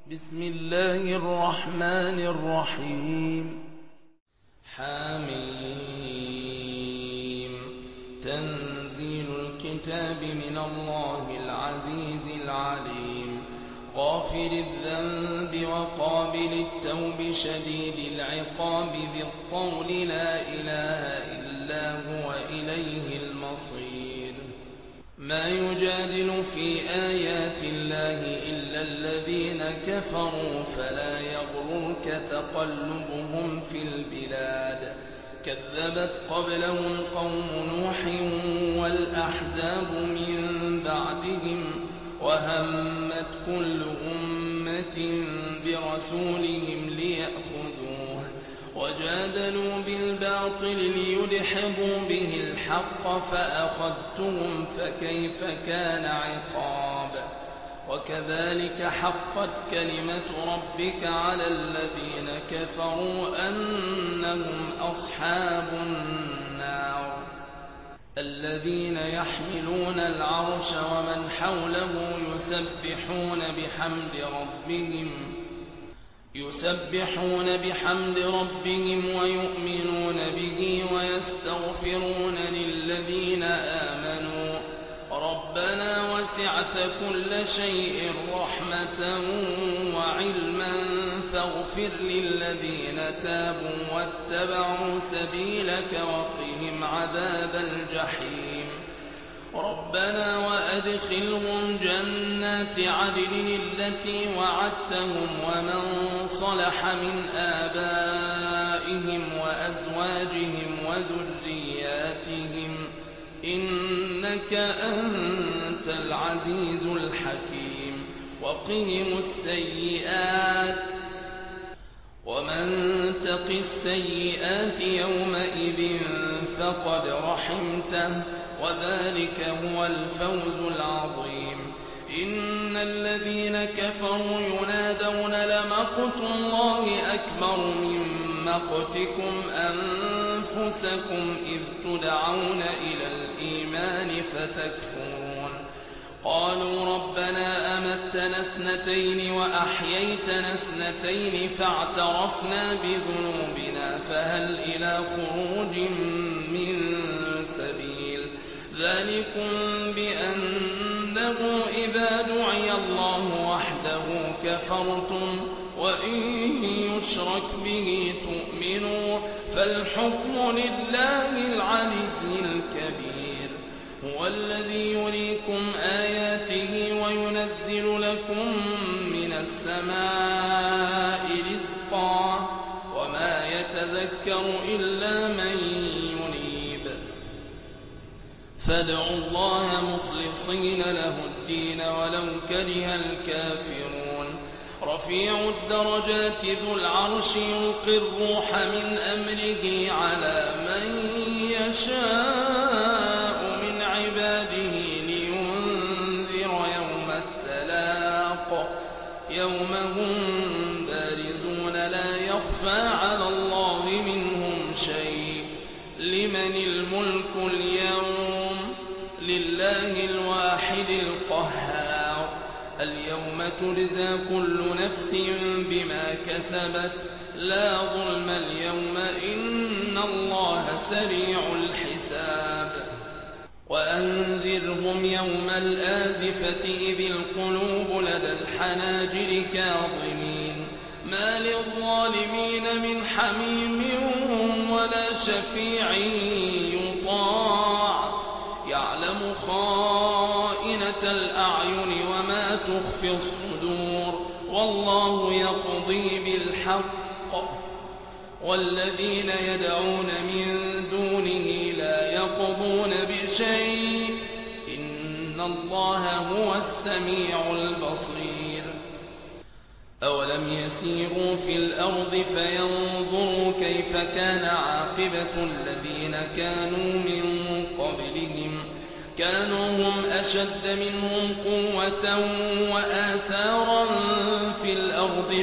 بسم الله الرحمن الرحيم. حميم. تنزيل الكتاب من الله العزيز العليم. غافر الذنب وقابل التوب شديد العقاب ذي الطول لا إله إلا هو إليه المصير. ما يجادل في آيات الله إلا الذين كفروا فلا يغررك تقلبهم في البلاد. كذبت قبلهم قوم نوح والأحزاب من بعدهم وهمت كل أمة برسولهم ليأخذوه وجادلوا بالباطل ليدحضوا به الحق فأخذتهم فكيف كان عقاب. وكذلك حقت كلمة ربك على الذين كفروا أنهم أصحاب النار. الذين يحملون العرش ومن حوله يسبحون بحمد ربهم ويؤمنون به ويستغفرون للذين آمنوا ربنا وسعت كل شيء رحمة وعلما فاغفر للذين تابوا واتبعوا سبيلك وقهم عذاب الجحيم. ربنا وأدخلهم جنات عدن التي وعدتهم ومن صلح من آبائهم وأزواجهم وذرياتهم إنك أنت العزيز الحكيم. وقهم السيئات ومن تق السيئات يومئذ فقد رحمته وذلك هو الفوز العظيم. إن الذين كفروا ينادون لمقت الله أكبر من مقتكم أنفسكم إذ تدعون إلى الإيمان فتكفرون. قالوا ربنا أمتنا اثنتين وأحييتنا اثنتين فاعترفنا بذنوبنا فهل إلى خروج من سبيل. ذلكم بأنه إذا دعي الله وحده كفرتم وإن يشرك به تؤمنوا فالحكم لله العلي الكبير. هو الذي يريكم آياته وينزل لكم من السماء رزقا وما يتذكر إلا من ينيب. فادعوا الله مخلصين له الدين ولو كره الكافرون. رفيع الدرجات ذو العرش يلقي الروح من أمره على من يشاء من عباده لينذر يوم التلاق يوم هم بارزون لا يخفى على الله منهم شيء. لمن الملك اليوم لله الواحد القهار. اليوم تجزى كل نفس بما كسبت لا ظلم اليوم إن الله سريع الحساب. وأنذرهم يوم الآزفة إذ القلوب لدى الحناجر كاظمين ما للظالمين من حميم ولا شفيع يطاع يعلم خائنة الأعين وما تخفي الصدور والله يقضي بالحق والذين يدعون من دونه لا يقضون بشيء إن الله هو السميع البصير. أولم يسيروا في الأرض فينظروا كيف كان عاقبة الذين كانوا من قبلهم كانوا هم أشد منهم قوة وآثارا في الأرض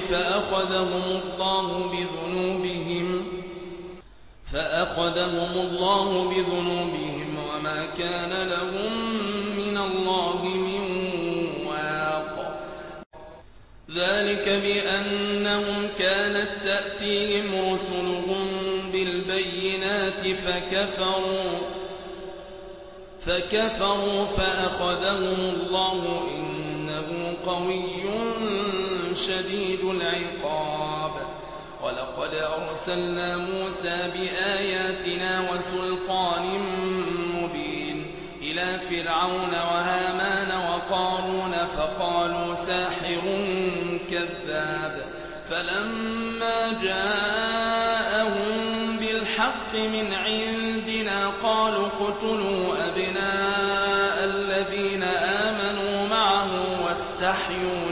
فأخذهم الله بذنوبهم وما كان لهم من الله من واق. ذلك بأنهم كانت تأتيهم رسلهم بالبينات فكفروا فأخذهم الله إنه قوي شديد العقاب. ولقد أرسلنا موسى بآياتنا وسلطان مبين إلى فرعون وهامان وقارون فقالوا ساحر كذاب. فلما جاءهم بالحق من عندنا قالوا اقتلوا أبناء الذين آمنوا معه واستحيوا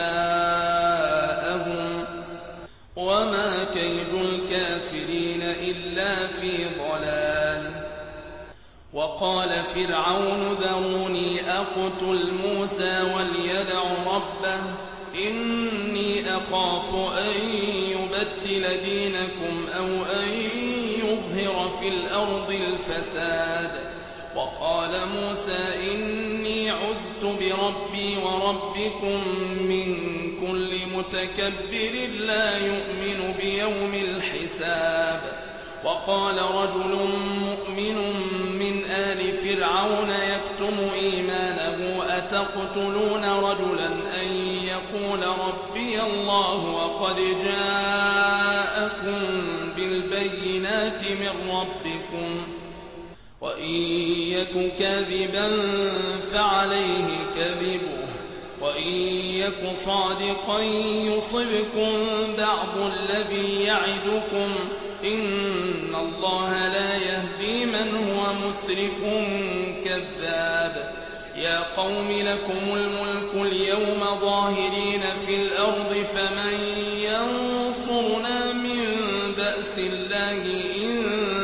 نساءهم وما كيد الكافرين إلا في ضلال. وقال فرعون ذروني أقتل موسى وليدع ربه إني أخاف أن يبدل دينكم أو أن يظهر في الأرض الفساد. وقال موسى إني عذت بربي وربكم من كل متكبر لا يؤمن بيوم الحساب. وقال رجل مؤمن من آل فرعون يكتم إيمانه أتقتلون رجلا أن يقول ربي الله وقد جاءكم بالبينات من ربكم وإن يك كاذبا فعليه كذبه وإن يك صادقا يصبكم بعض الذي يعدكم إن الله لا يهدي من هو مسرف كذاب. يا قوم لكم الملك اليوم ظاهرين في الأرض فمن ينصرنا من بأس الله إن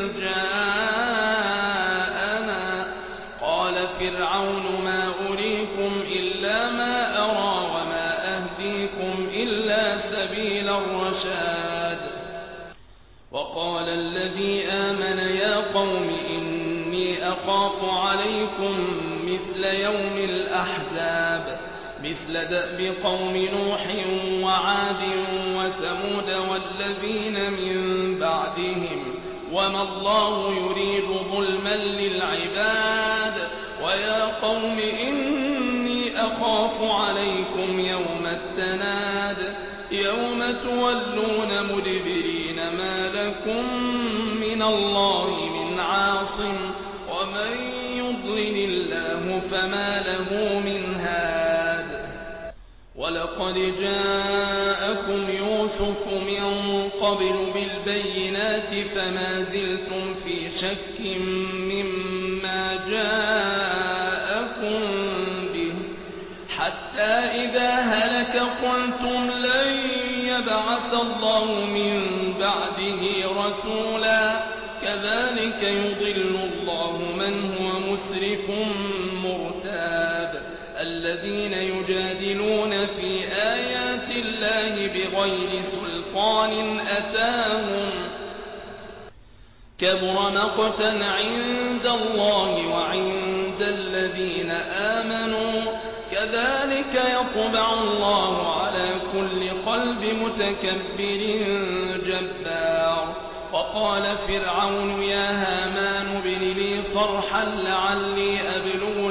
جاءنا. قال فرعون ما أريكم إلا ما أرى وما أهديكم إلا سبيل الرشاد. وقال الذي آمن يا قوم إني أخاف عليكم مثل يوم الأحزاب مثل دأب قوم نوح وعاد وثمود والذين من بعدهم وما الله يريد ظلما للعباد. ويا قوم إني أخاف عليكم يوم التناد يوم تولون مدبرين ما لكم من الله من عاصم ومن يضلل الله فما له من هاد. ولقد جاءكم يوسف من قبل بالبينات فما زلتم في شك مما جاءكم به حتى إذا هلك قلتم لن يبعث الله من بعده رسولا كذلك يضل الله من هو مسرف مرتاب. الذين يجادلون في آيات الله بغير سلطان أتاهم كبر مقتا عند الله وعند الذين آمنوا كذلك يطبع الله على كل قلب متكبر جبار. وقال فرعون يا هامان ابن لي صرحا لعلي أبلغ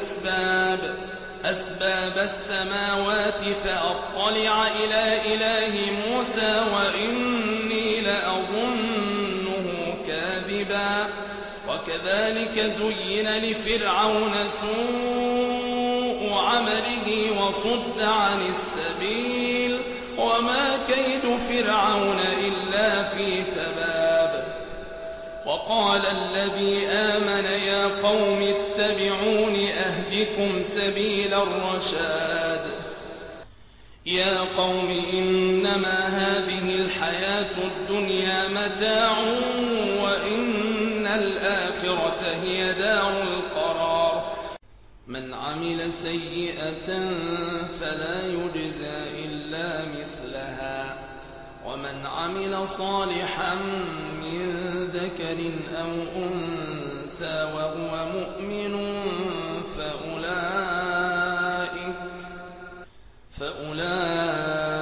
أسباب السماوات فأطلع إلى إله موسى وإني لأظنه كاذبا. وكذلك زين لفرعون سوء عمله وصد عن السبيل وما كيد فرعون إلا في تباب. وقال الذي آمن يا قوم اتبعون أهدكم سبيل الرشاد. يا قوم إنما هذه الحياة الدنيا متاع وإن الآخرة هي دار القرار. من عمل سيئة فلا يجزى إلا مثلها ومن عمل صالحا من ذكر أو أنثى وهو مؤمن فأولئك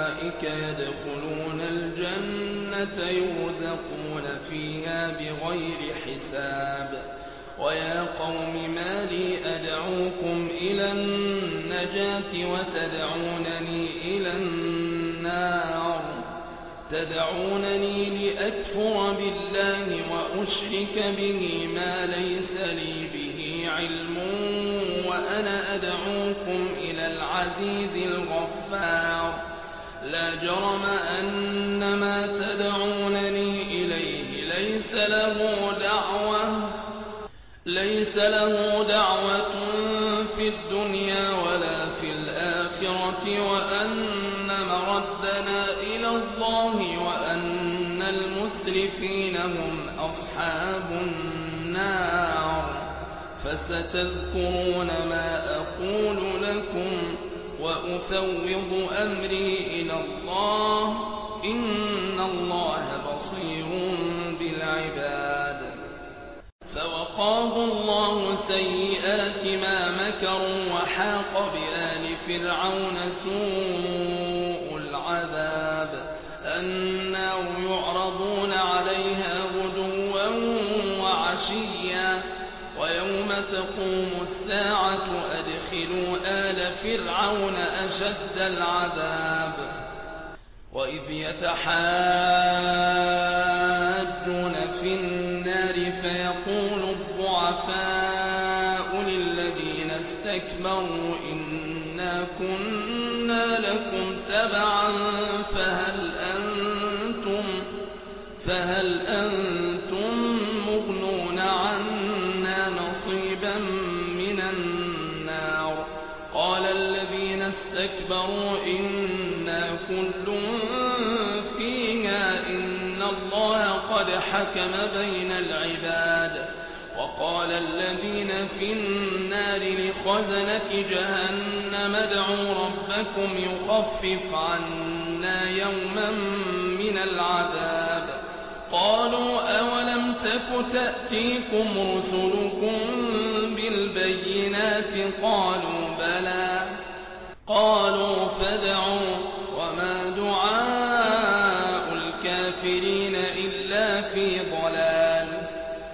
أولئك يدخلون الجنة يرزقون فيها بغير حساب ويا قوم ما لي أدعوكم إلى النجاة وتدعونني إلى النار تدعونني لأكفر بالله وأشرك به ما ليس لي به علم وأنا أدعوكم إلى العزيز الغفار لا جرم أن ما تدعونني إليه ليس له دعوة في الدنيا ولا في الآخرة وأن مردنا إلى الله وأن المسرفين هم أصحاب النار فستذكرون ما أقول لكم وأفوض أمري إلى الله إن الله بصير بالعباد فوقاه الله سيئات ما مكروا وحاق بآل فرعون سوء العذاب النار يعرضون عليها غدوا وعشيا ويوم تقوم الساعة أدخلوا آل فرعون أشد العذاب وإذ يتحاجون في النار فيقول الضعفاء للذين استكبروا إنا كنا لكم تبعا فهل أنتم مغنون عنا نصيبا من النار قال الذين استكبروا إنا كل فيها إن الله قد حكم بين العباد وقال الذين في النار لخزنة جهنم ادعوا ربكم يخفف عنا يوما من العذاب قالوا أولم تك تأتيكم رسلكم بالبينات قالوا بلى قالوا فادعوا وما دعاء الكافرين إلا في ضلال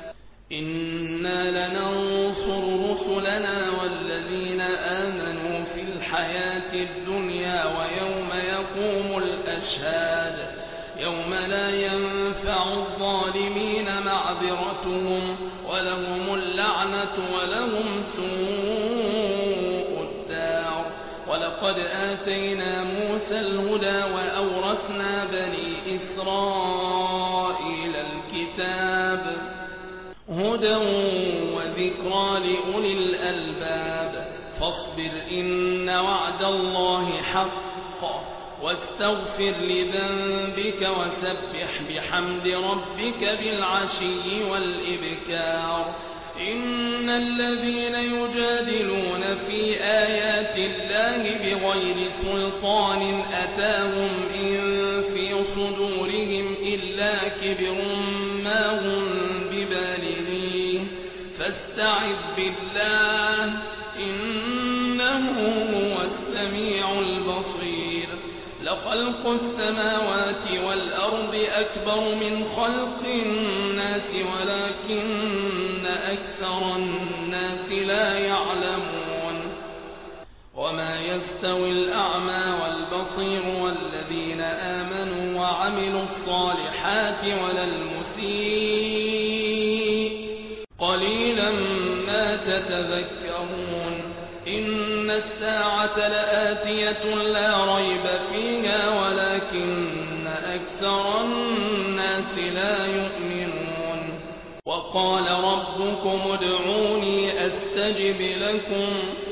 إنا لننصر رسلنا والذين آمنوا في الحياة الدنيا ويوم يقوم الأشهاد يوم لا ينفع الظالمين معذرتهم ولهم اللعنة ولهم سوء الدار ولقد آتينا موسى الهدى وأورثنا بني إسرائيل الكتاب هدى وذكرى لأولي الألباب فاصبر إن وعد الله حق واستغفر لذنبك وسبح بحمد ربك بالعشي والإبكار إن الذين يجادلون في آيات الله بغير سلطان أتاهم إن في صدورهم إلا كبر ما هم ببالغيه فاستعذ بالله إنه هو السميع البصير لخلق السماوات والأرض أكبر من خلق الناس ولكن أكثر الناس لا يعلمون وما يستوي الأعمى والبصير والذين آمنوا وعملوا الصالحات ولا المسيء قليلا ما تتذكرون إن الساعة لآتية لا ريب فيها ولكن أكثر الناس لا يؤمنون وقال ربكم ادعوني أستجب لكم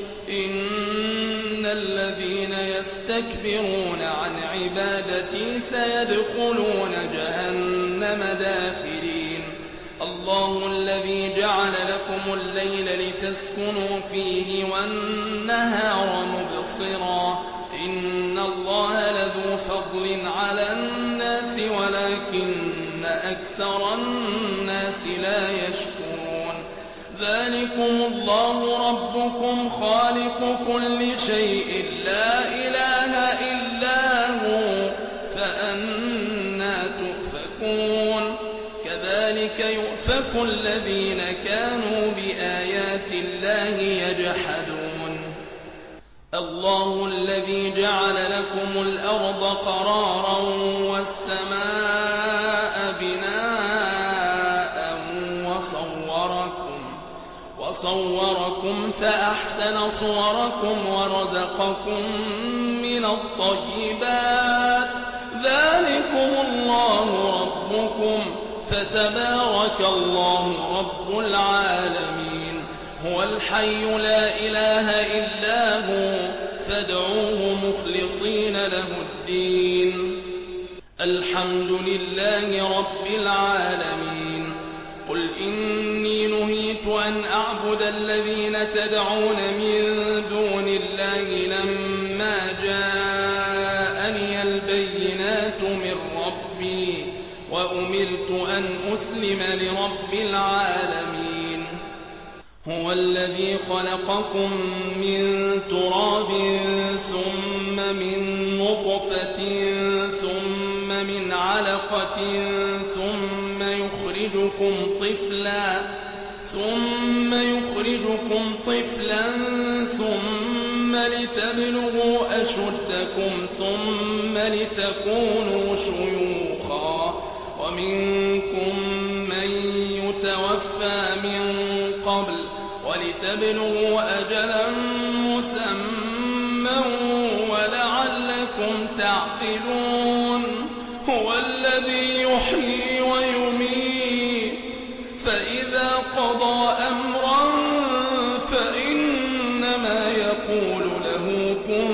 إن الذين يستكبرون عن عبادتي سيدخلون جهنم داخرين الله الذي جعل لكم الليل لتسكنوا فيه والنهار مبصرا إن الله لذو فضل على الناس ولكن أكثر الناس لا يشكرون ذلكم الله ربكم خالق كل شيء لا إله إلا هو الملك الذين كانوا بآيات الله يجحدون الله الذي جعل لكم الأرض قرارا والسماء بناء وصوركم فأحسن صوركم ورزقكم من الطيبات ذلكم الله ربكم فتبارك الله رب العالمين هو الحي لا إله إلا هو فادعوه مخلصين له الدين الحمد لله رب العالمين قل إني نهيت أن أعبد الذين تدعون من دون الله لما جاءني البينات من ربي وأمرت أن أسلم لرب العالمين هو الذي خلقكم من تراب ثم من نطفة ثم من علقة ثم يخرجكم طفلا ثم لتبلغوا أشدكم ثم لتكونوا شيوخا ومنكم من يتوفى من قبل ولتبلغوا أجلا مسمى ولعلكم تعقلون هو الذي يحيي ويميت فإذا قضى أمرا فإنما يقول له كن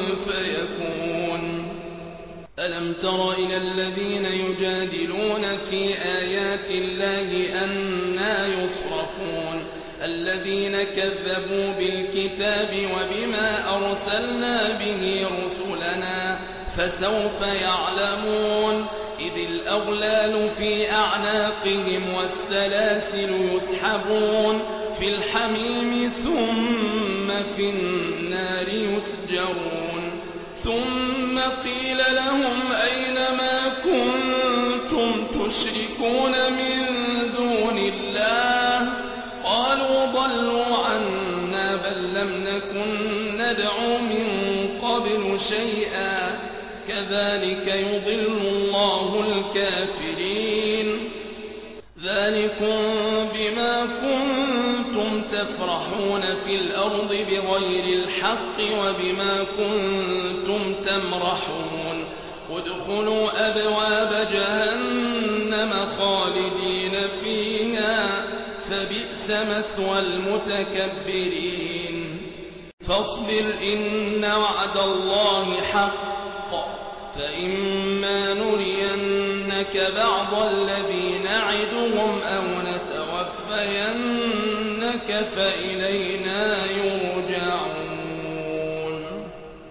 فيكون ألم تر إلى الذين يجادلون في آيات الله أنى يصرفون الذين كذبوا بالكتاب وبما أرسلنا به رسلنا فسوف يعلمون إذ الأغلال في أعناقهم والسلاسل يسحبون في الحميم ثم في النار يسجرون ثم قيل لهم أين ما كنتم تشركون من دون الله قالوا ضلوا عنا بل لم نكن ندعو من قبل شيئا كذلك يضل الله الكافرين ذلكم بما كنتم تفرحون في الأرض بغير الحق وبما كنتم تمرحون ادخلوا أبواب جهنم خالدين فيها فبئس مثوى المتكبرين فاصبر إن وعد الله حق فإما نرينك بعض الذي نعدهم أو نتوفينك فإلينا يرجعون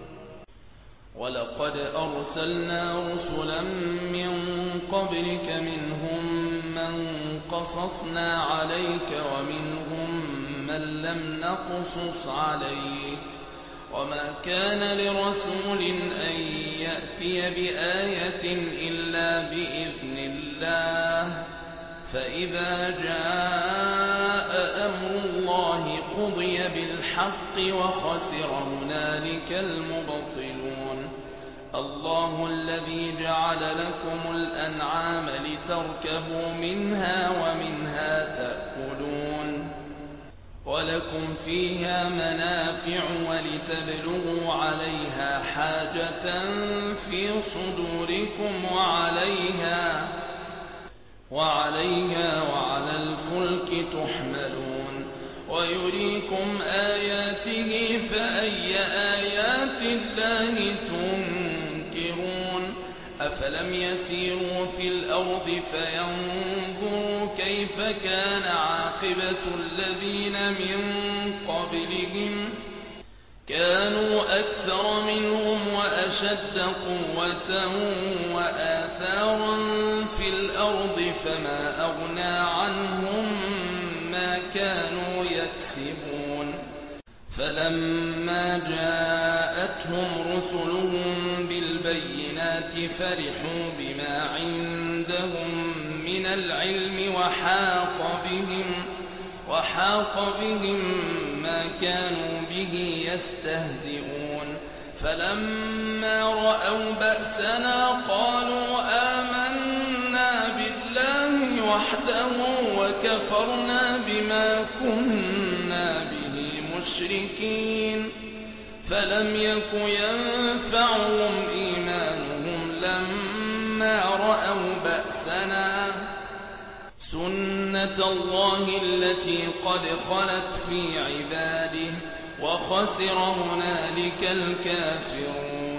ولقد أرسلنا رسلا من قبلك منهم من قصصنا عليك ومنهم من لم نقصص عليك وما كان لرسول أن يأتي بآية إلا بإذن الله فإذا جاء أمر الله قضي بالحق وخسر هنالك المبطلون الله الذي جعل لكم الأنعام لتركبوا منها ومنها تأكلون ولكم فيها منافع ولتبلغوا عليها حاجة في صدوركم وعليها وعلى الفلك تحملون ويريكم آياته فأي آيات الله تنكرون أفلم يسيروا في الأرض فينظروا كيف كان عاقبة الذين من قبلهم كانوا أكثر منهم وأشد قوة وآثارا في الأرض فما أغنى عنهم ما كانوا يكسبون فلما جاءتهم رسلهم بالبينات الجنة فرحوا بما عندهم من العلم وحاق بهم ما كانوا به يستهزئون فلما رأوا بأسنا قالوا آمنا بالله وحده وكفرنا بما كنا به مشركين فلم يك ينفعهم إيمانهم لما رأوا بأسنا سنة الله التي قد خلت في عباده وخسر هنالك الكافرون